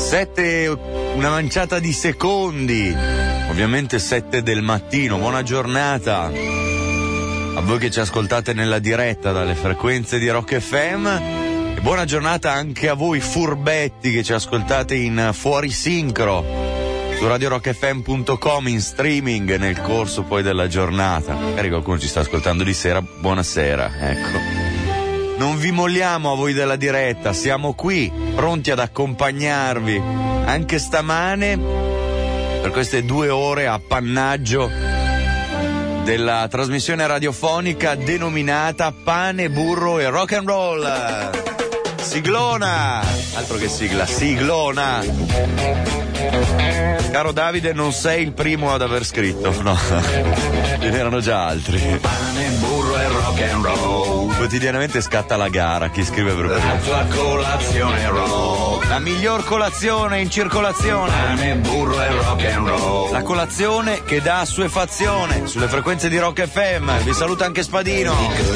una manciata di secondi, ovviamente 7 del mattino. Buona giornata a voi che ci ascoltate nella diretta dalle frequenze di Rock FM e buona giornata anche a voi furbetti che ci ascoltate in fuorisincro su radiorockfm.com in streaming nel corso poi della giornata. Magari qualcuno ci sta ascoltando di sera, buonasera, ecco. Non vi molliamo a voi della diretta, siamo qui, pronti ad accompagnarvi anche stamane per queste 2 ore a appannaggio della trasmissione radiofonica denominata Pane, Burro e Rock and Roll. Siglona! Altro che sigla, siglona! Caro Davide, non sei il primo ad aver scritto, no, ce n'erano già altri. Pane, burro e rock and roll. Quotidianamente scatta la gara, chi scrive per la tua colazione roll. La miglior colazione in circolazione. Pane, burro e rock and roll. La colazione che dà assuefazione sulle frequenze di Rock FM. Vi saluta anche Spadino.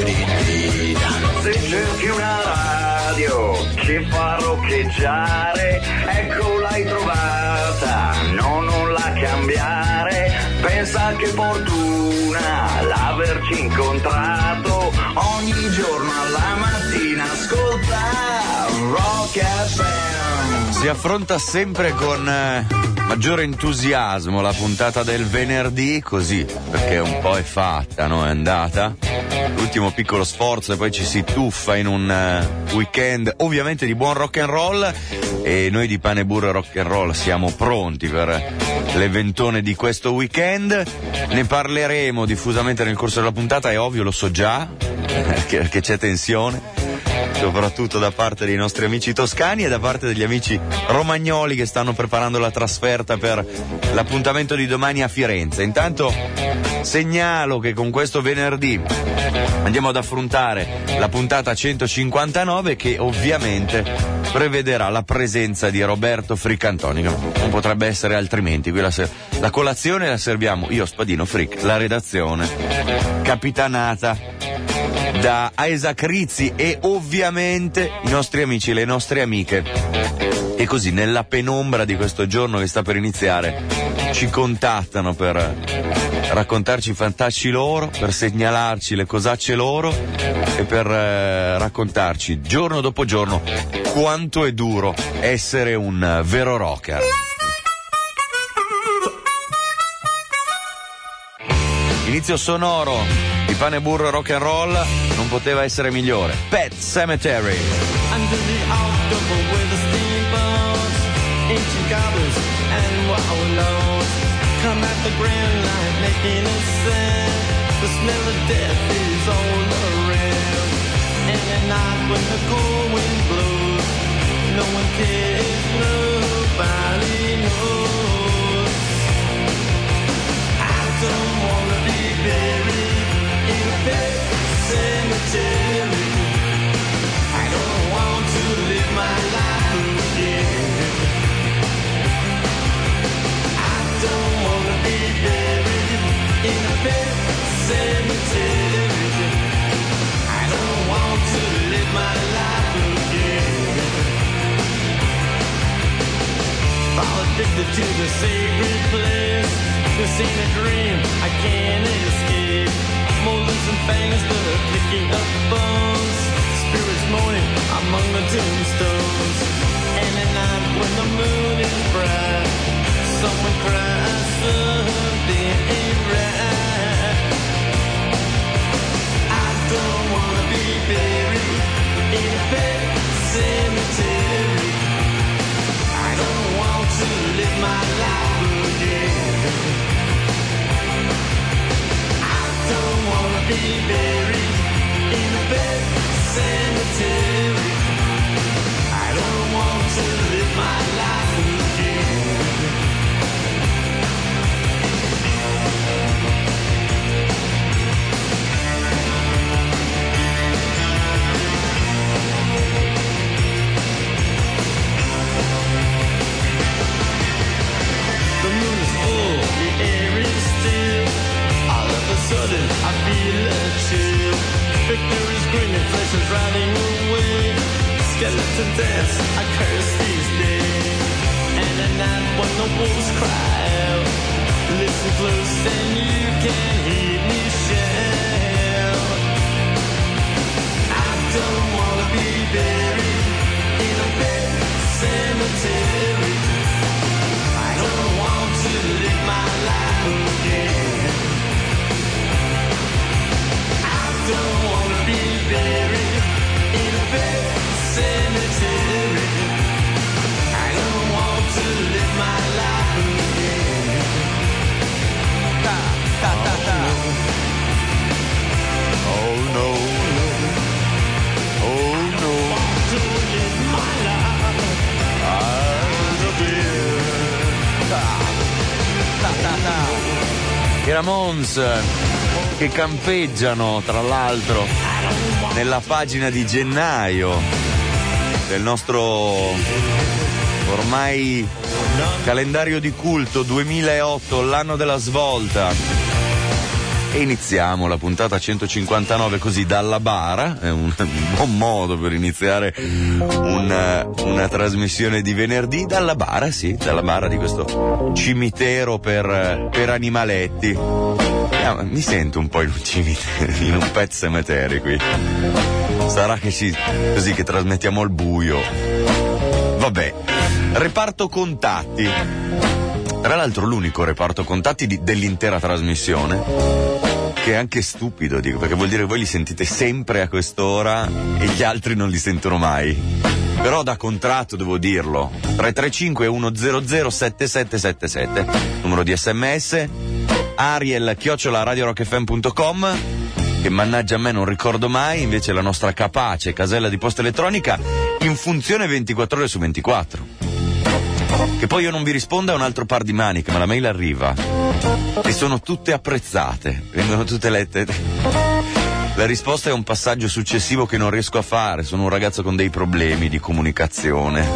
Se cerchi una radio che fa roccheggiare, ecco l'hai trovata, no, non la cambiare. Pensa che fortuna l'averci incontrato, ogni giorno alla mattina ascolta Rock FM. Si affronta sempre con maggiore entusiasmo la puntata del venerdì, così, perché un po' è fatta, no? È andata. L'ultimo piccolo sforzo e poi ci si tuffa in un weekend ovviamente di buon rock and roll, e noi di Pane, Burro e Rock and Roll siamo pronti per l'eventone di questo weekend. Ne parleremo diffusamente nel corso della puntata, è ovvio, lo so già che c'è tensione, soprattutto da parte dei nostri amici toscani e da parte degli amici romagnoli che stanno preparando la trasferta per l'appuntamento di domani a Firenze. Intanto segnalo che con questo venerdì andiamo ad affrontare la puntata 159, che ovviamente prevederà la presenza di Roberto Friccantoni. Non potrebbe essere altrimenti. Qui la colazione la serviamo io, Spadino, Frick, la redazione capitanata da Isaac Rizzi e ovviamente i nostri amici e le nostre amiche. E così nella penombra di questo giorno che sta per iniziare ci contattano per raccontarci i fantacci loro, per segnalarci le cosacce loro e per raccontarci giorno dopo giorno quanto è duro essere un vero rocker. Inizio sonoro di Pane, Burro e Rock and Roll non poteva essere migliore. Pet Sematary. Under the October with the steamboats, ancient goblins and wallows come at the grand line making a sound. The smell of death is all around. And at night when the cold wind blows, no one cares, nobody knows. I don't wanna be buried in a pet cemetery. I don't want to live my life again. I don't wanna be buried in a pet cemetery. I don't want to live my life again. Fall addicted to the sacred place. This ain't a dream, I can't escape. Molars and fangs that are picking up bones. Spirits moaning among the tombstones. And at night when the moon is bright, someone cries something ain't right. I don't wanna be buried in a pet cemetery. I don't want to live my life again. I don't wanna be buried in a pet cemetery. I don't want to live my life again. The moon is full, the air is still. All of a sudden I feel a chill. Victor is grinning, flesh is riding away. Skeleton dance, I curse these days. i Ramones, che campeggiano tra l'altro nella pagina di gennaio del nostro ormai calendario di culto 2008, l'anno della svolta. E iniziamo la puntata 159 così dalla bara, è un buon modo per iniziare una trasmissione di venerdì, dalla bara, sì, dalla bara di questo cimitero per animaletti. Mi sento un po' in un cimitero, in un pet cemetery qui. Sarà che così che trasmettiamo al buio. Vabbè, reparto contatti. Tra l'altro l'unico reparto contatti dell'intera trasmissione, che è anche stupido, dico, perché vuol dire che voi li sentite sempre a quest'ora e gli altri non li sentono mai. Però da contratto devo dirlo. 335 100 7777, numero di SMS, ariel@radiorockfm.com, che mannaggia a me non ricordo mai, invece la nostra capace casella di posta elettronica in funzione 24 ore su 24. Che poi io non vi risponda è un altro par di maniche, ma la mail arriva e sono tutte apprezzate, vengono tutte lette. La risposta è un passaggio successivo che non riesco a fare, sono un ragazzo con dei problemi di comunicazione.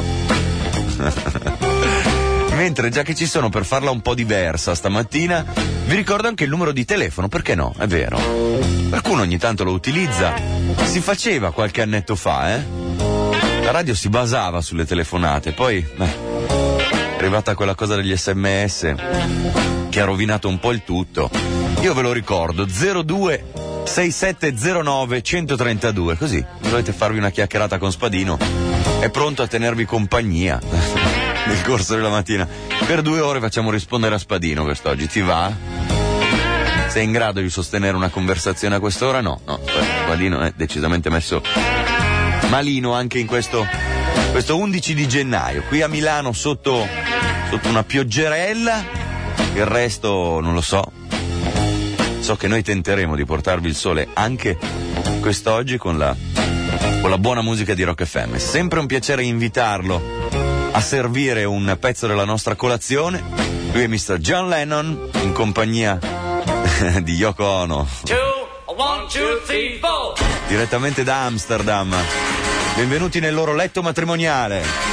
Mentre già che ci sono, per farla un po' diversa stamattina, vi ricordo anche il numero di telefono, perché no? È vero. Qualcuno ogni tanto lo utilizza, si faceva qualche annetto fa, La radio si basava sulle telefonate, poi è arrivata quella cosa degli SMS che ha rovinato un po' il tutto. Io ve lo ricordo, 02 6709 132, così volete farvi una chiacchierata con Spadino, è pronto a tenervi compagnia nel corso della mattina. Per 2 ore facciamo rispondere a Spadino quest'oggi, ti va? Sei in grado di sostenere una conversazione a quest'ora? No, Spadino è decisamente messo malino anche in questo 11 di gennaio, qui a Milano sotto una pioggerella, il resto non lo so. So che noi tenteremo di portarvi il sole anche quest'oggi con la buona musica di Rock FM. È sempre un piacere invitarlo a servire un pezzo della nostra colazione. Lui è Mr. John Lennon in compagnia di Yoko Ono. 2, 1, 2, 3, 4. Direttamente da Amsterdam. Benvenuti nel loro letto matrimoniale.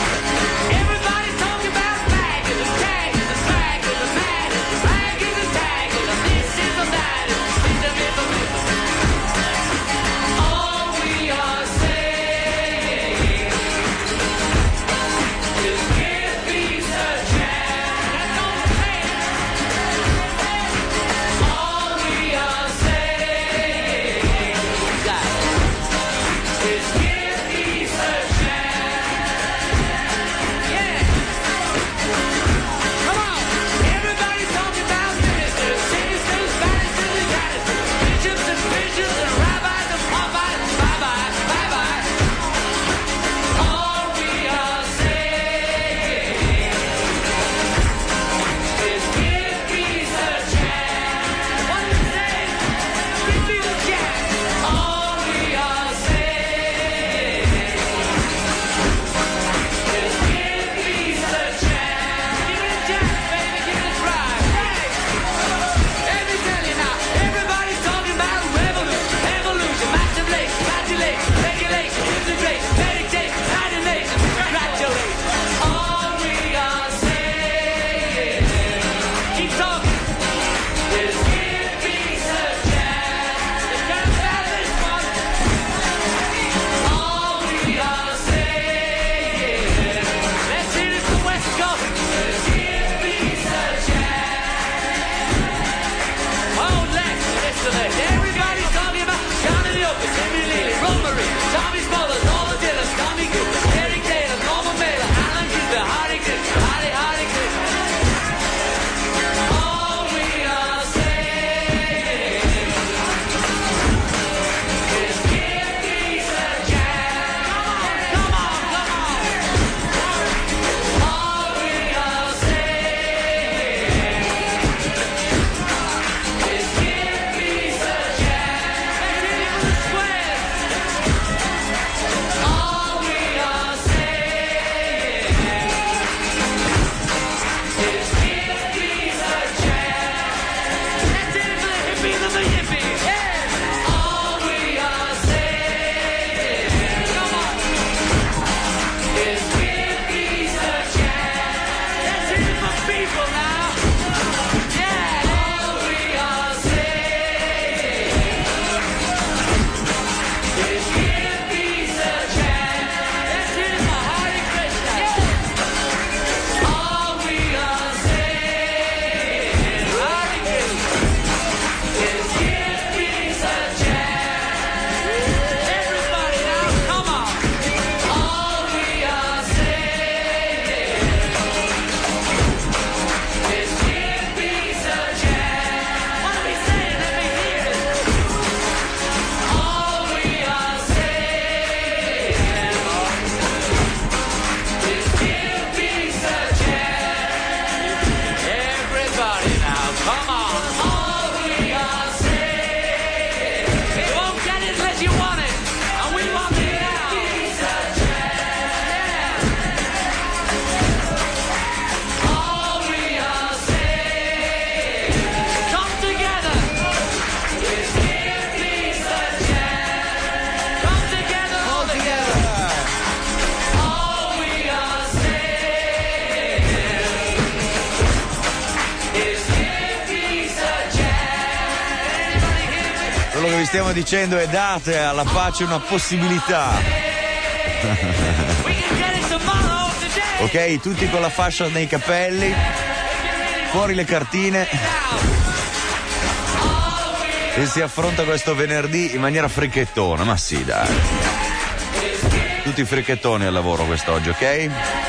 che vi stiamo dicendo è: date alla pace una possibilità. Ok, tutti con la fascia nei capelli, fuori le cartine, e si affronta questo venerdì in maniera fricchettona. Ma sì, dai, tutti fricchettoni al lavoro quest'oggi, ok?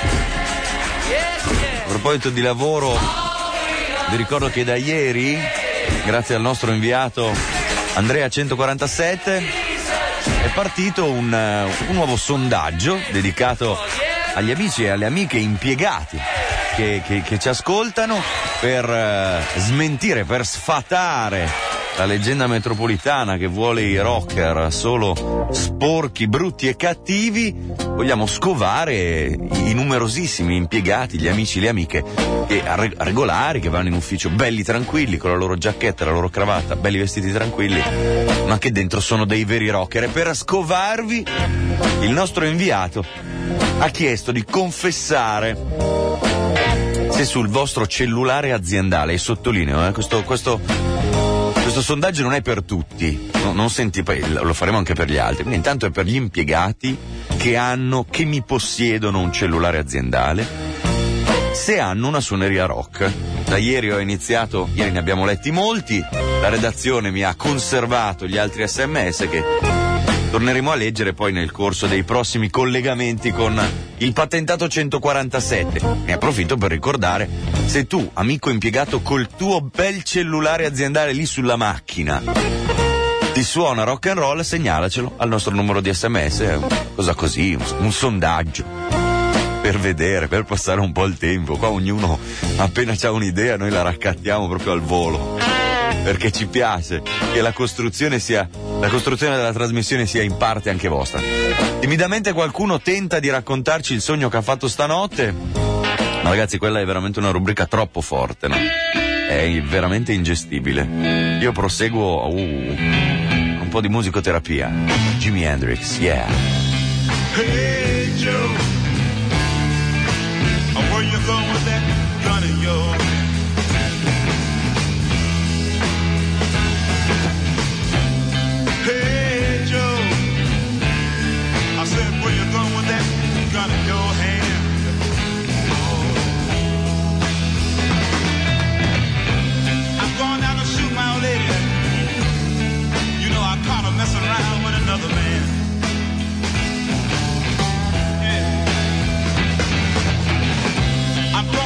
A proposito di lavoro, vi ricordo che da ieri, grazie al nostro inviato Andrea 147, è partito un nuovo sondaggio dedicato agli amici e alle amiche impiegati che ci ascoltano, per smentire, per sfatare la leggenda metropolitana che vuole i rocker solo sporchi, brutti e cattivi. Vogliamo scovare i numerosissimi impiegati, gli amici, le amiche regolari, che vanno in ufficio belli tranquilli, con la loro giacchetta, la loro cravatta, belli vestiti tranquilli, ma che dentro sono dei veri rocker. E per scovarvi, il nostro inviato ha chiesto di confessare se sul vostro cellulare aziendale, e sottolineo, questo sondaggio non è per tutti, non senti, poi lo faremo anche per gli altri, quindi intanto è per gli impiegati che mi possiedono un cellulare aziendale, se hanno una suoneria rock. Da ieri ieri ne abbiamo letti molti, la redazione mi ha conservato gli altri SMS che torneremo a leggere poi nel corso dei prossimi collegamenti con il patentato 147. Ne approfitto per ricordare: se tu, amico impiegato, col tuo bel cellulare aziendale lì sulla macchina ti suona rock and roll, segnalacelo al nostro numero di SMS, cosa così, un sondaggio, per vedere, per passare un po' il tempo. Qua ognuno appena c'ha un'idea noi la raccattiamo proprio al volo, perché ci piace che la costruzione della trasmissione sia in parte anche vostra. Timidamente qualcuno tenta di raccontarci il sogno che ha fatto stanotte, ma ragazzi, quella è veramente una rubrica troppo forte, no? È veramente ingestibile. Io proseguo un po' di musicoterapia. Jimi Hendrix, yeah. Hey Joe, where you going with that gun of yours? Hey Joe, I said, where you going with that gun in your hand? I'm going down to shoot my old lady. You know I caught her messing around with another man. Yeah. I'm going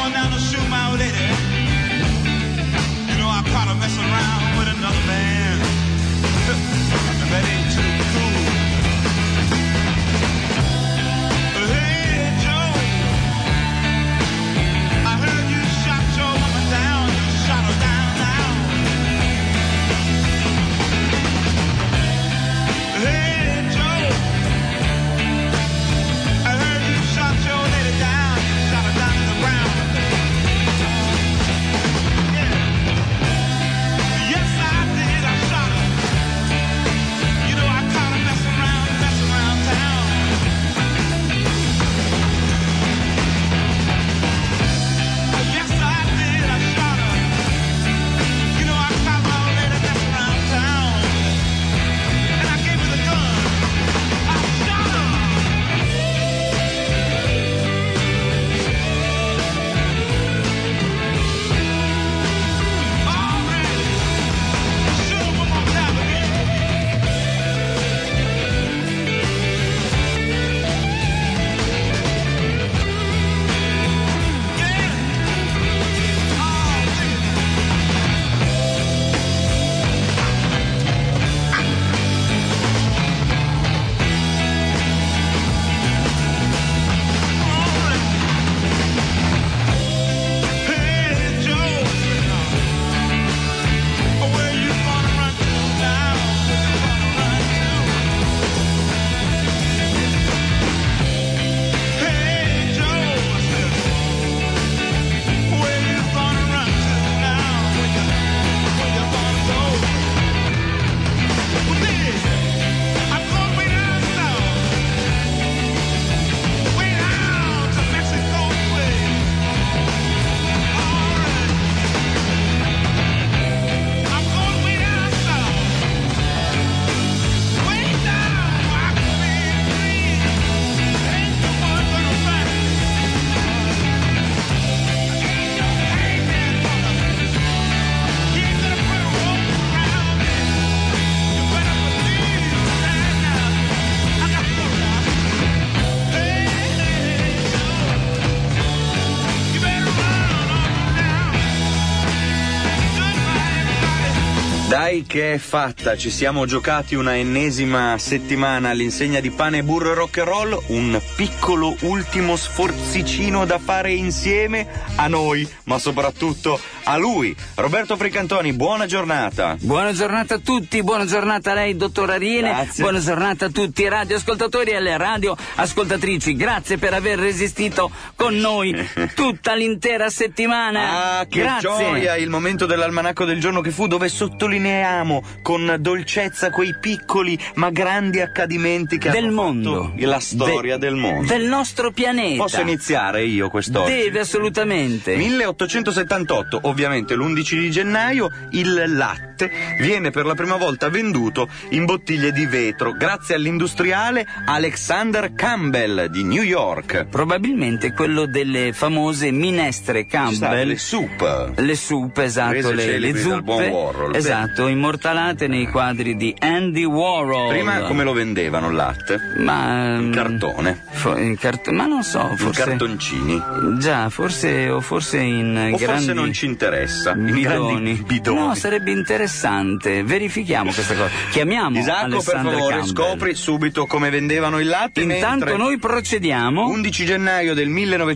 Dai che è fatta, ci siamo giocati una ennesima settimana all'insegna di pane e burro e rock and roll, un piccolo ultimo sforzicino da fare insieme a noi, ma soprattutto a lui. Roberto Fricantoni, buona giornata. Buona giornata a tutti, buona giornata a lei, dottor Ariene. Grazie. Buona giornata a tutti i radioascoltatori e alle radioascoltatrici. Grazie per aver resistito con noi tutta l'intera settimana. Ah, che Grazie. gioia, il momento dell'almanacco del giorno che fu, dove sottolineiamo con dolcezza quei piccoli ma grandi accadimenti che Del hanno mondo. fatto la storia del mondo. Del nostro pianeta. Posso iniziare io quest'oggi? Deve assolutamente. 1878, ovviamente l'11 di gennaio, il latte viene per la prima volta venduto in bottiglie di vetro grazie all'industriale Alexander Campbell di New York. Probabilmente quello delle famose minestre Campbell. Le soup. Le soup, esatto, Rese le celebri dal buon zuppe, Warhol. esatto, immortalate nei quadri di Andy Warhol. Prima come lo vendevano il latte? Ma In cartone. ma non so, In forse cartoncini. già, forse in O grandi forse non ci interessa. In bidoni. grandi bidoni. No, sarebbe interessante. Verifichiamo questa cosa. Chiamiamo Isacco, per Alexander favore, Campbell. scopri subito come vendevano il latte. Intanto mentre noi procediamo. 11 gennaio del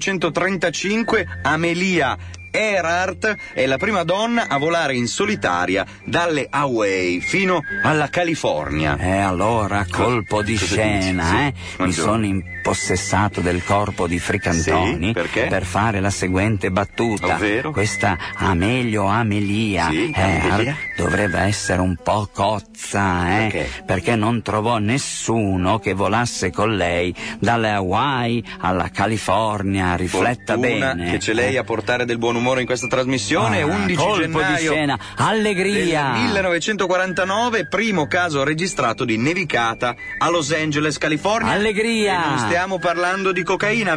1935, Amelia Earhart è la prima donna a volare in solitaria dalle Hawaii fino alla California. Allora, colpo di Cosa scena, dici? Sì. Mi sono impossessato del corpo di Fricantoni Sì, perché? per fare la seguente battuta. Ovvero? Questa Amelia Sì, Amelia. dovrebbe essere un po' cozza, perché non trovò nessuno che volasse con lei dalle Hawaii alla California. Rifletta Fortuna bene. che c'è lei a portare del buon umore in questa trasmissione. 11 colpo gennaio di scena, allegria. del 1949, primo caso registrato di nevicata a Los Angeles, California. Allegria. E non stiamo parlando di cocaina.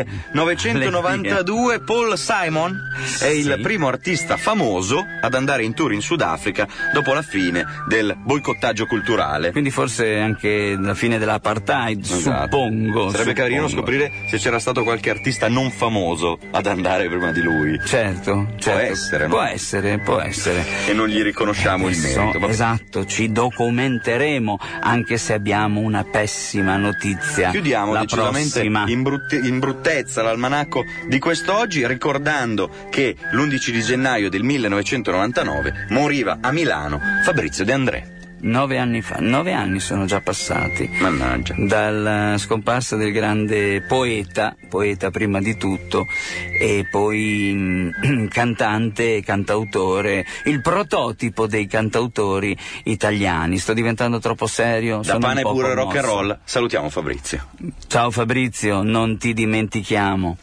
1992, Paul Simon è il primo artista famoso ad andare in tour in Sudafrica dopo la fine del boicottaggio culturale. Quindi forse anche la fine dell'apartheid, Esatto. suppongo. Sarebbe carino scoprire se c'era stato qualche artista non famoso ad andare prima di lui. Certo. Può essere, no? Può essere. E non gli riconosciamo il Adesso, merito. Vabbè. esatto, ci documenteremo, anche se abbiamo una pessima notizia. Chiudiamo la decisamente prossima. in bruttezza l'almanacco di quest'oggi, ricordando che l'11 di gennaio del 1999 moriva a Milano Fabrizio De André. 9 anni fa, 9 anni sono già passati Mannaggia. dalla scomparsa del grande poeta prima di tutto, e poi cantante e cantautore, il prototipo dei cantautori italiani. Sto diventando troppo serio. Da sono pane un po' pure rock and commosso. roll, salutiamo Fabrizio. Ciao Fabrizio, non ti dimentichiamo.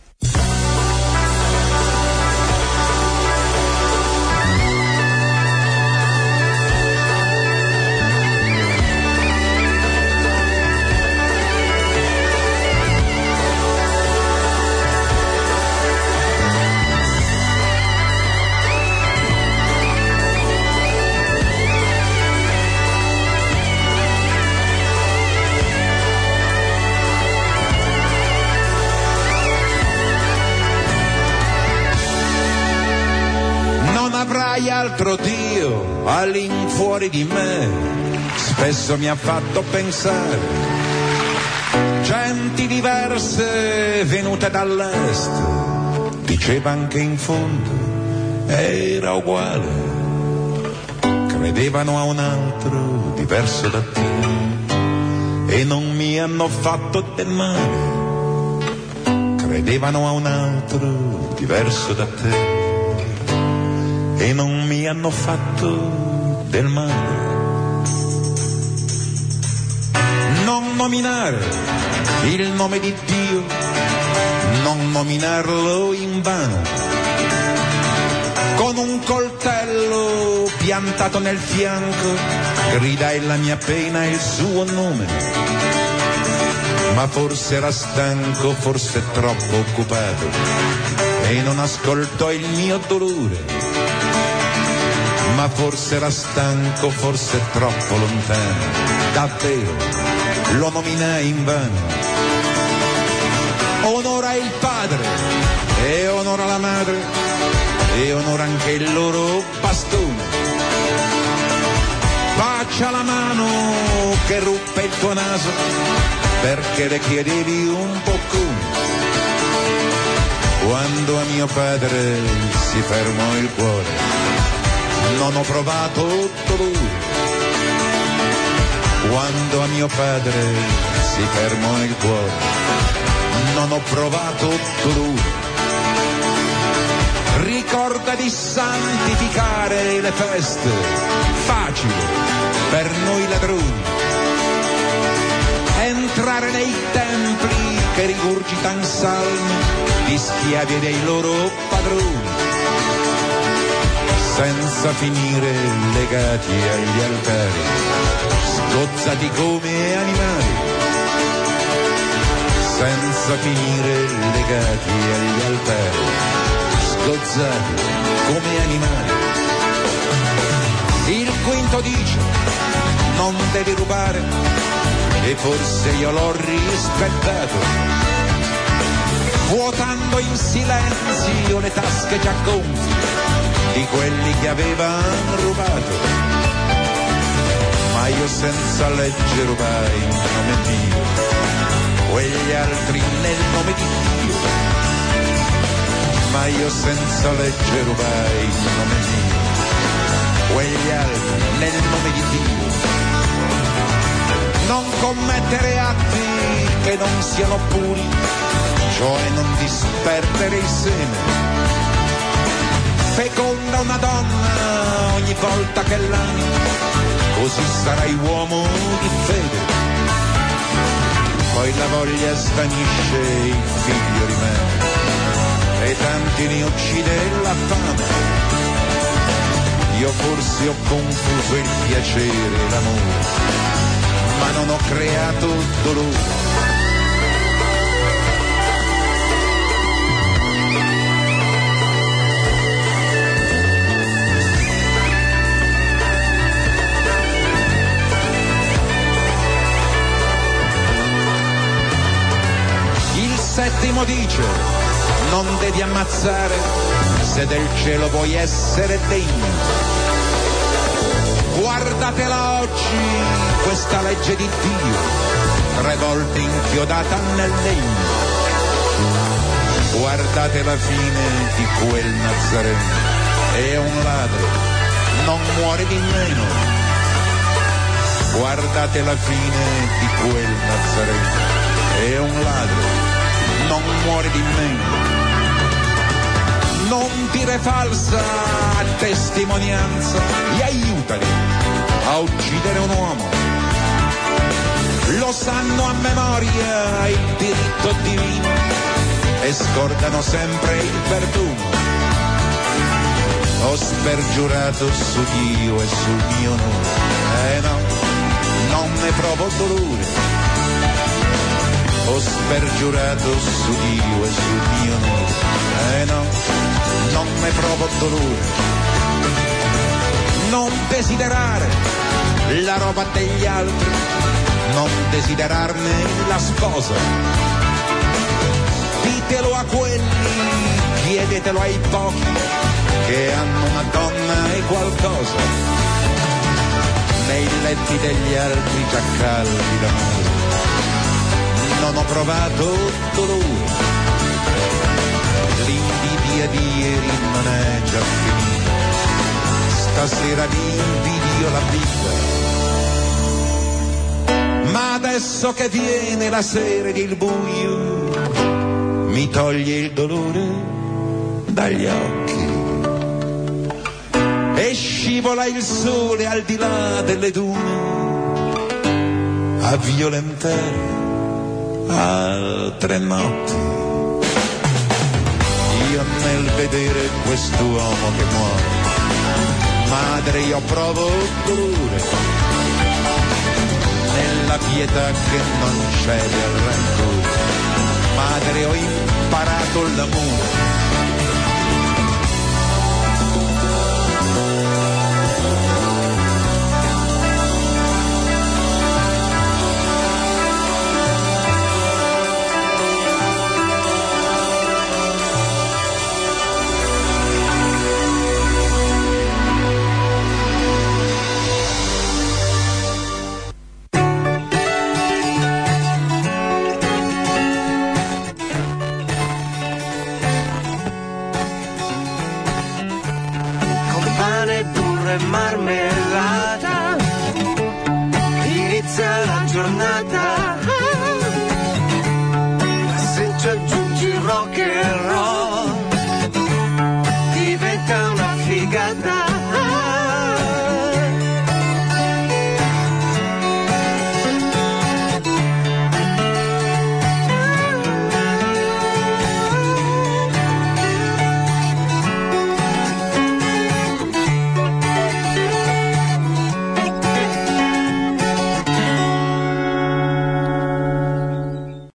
Altro Dio all'infuori di me spesso mi ha fatto pensare, genti diverse venute dall'est, diceva anche in fondo era uguale, credevano a un altro diverso da te e non mi hanno fatto del male, credevano a un altro diverso da te e non mi hanno fatto del male. Non nominare il nome di Dio, non nominarlo in vano, con un coltello piantato nel fianco gridai la mia pena e il suo nome, ma forse era stanco, forse troppo occupato e non ascoltò il mio dolore, ma forse era stanco, forse troppo lontano, davvero lo nominai in vano. Onora il padre e onora la madre e onora anche il loro bastone, bacia la mano che ruppe il tuo naso perché le chiedevi un po' come. Quando a mio padre si fermò il cuore non ho provato dolore. Quando a mio padre si fermò il cuore non ho provato dolore. Ricorda di santificare le feste, facile per noi ladroni. Entrare nei templi che rigurgitan salmi di schiavi e dei loro padroni. Senza finire legati agli altari, sgozzati come animali. Senza finire legati agli altari, sgozzati come animali. Il quinto dice non devi rubare e forse io l'ho rispettato, vuotando in silenzio le tasche già gonfie di quelli che avevano rubato. Ma io senza legge rubai in nome mio, quegli altri nel nome di Dio. Ma io senza legge rubai in nome mio, quegli altri nel nome di Dio. Non commettere atti che non siano puri, cioè non disperdere il seme. Feconda una donna ogni volta che l'ami, così sarai uomo di fede. Poi la voglia svanisce, il figlio rimane e tanti ne uccide la fame. Io forse ho confuso il piacere e l'amore, ma non ho creato dolore. Il settimo dice non devi ammazzare se del cielo vuoi essere degno. Guardatela oggi questa legge di Dio, 3 volte inchiodata nel legno. Guardate la fine di quel Nazareno, è un ladro, non muore di meno. Guardate la fine di quel Nazareno, è un ladro, non muore di meno. Non dire falsa testimonianza e aiutali a uccidere un uomo. Lo sanno a memoria il diritto divino e scordano sempre il perdono. Ho spergiurato su Dio e sul mio onore, no, non ne provo dolore. Ho spergiurato su Dio e sul mio onore, no, non ne provo dolore. Non desiderare la roba degli altri, non desiderarne la sposa. Ditelo a quelli, chiedetelo ai pochi che hanno una donna e qualcosa. Nei letti degli altri già caldi d'amore non ho provato dolore. L'invidia di ieri non è già finita, stasera mi invidio la vita. Ma adesso che viene la sera ed il buio mi toglie il dolore dagli occhi e scivola il sole al di là delle dune a violentare altre notti. Io nel vedere quest'uomo che muore, madre, io provo dolore. Nella pietà che non cede al rancore, madre, ho imparato l'amore. e marmellata, inizia la giornata.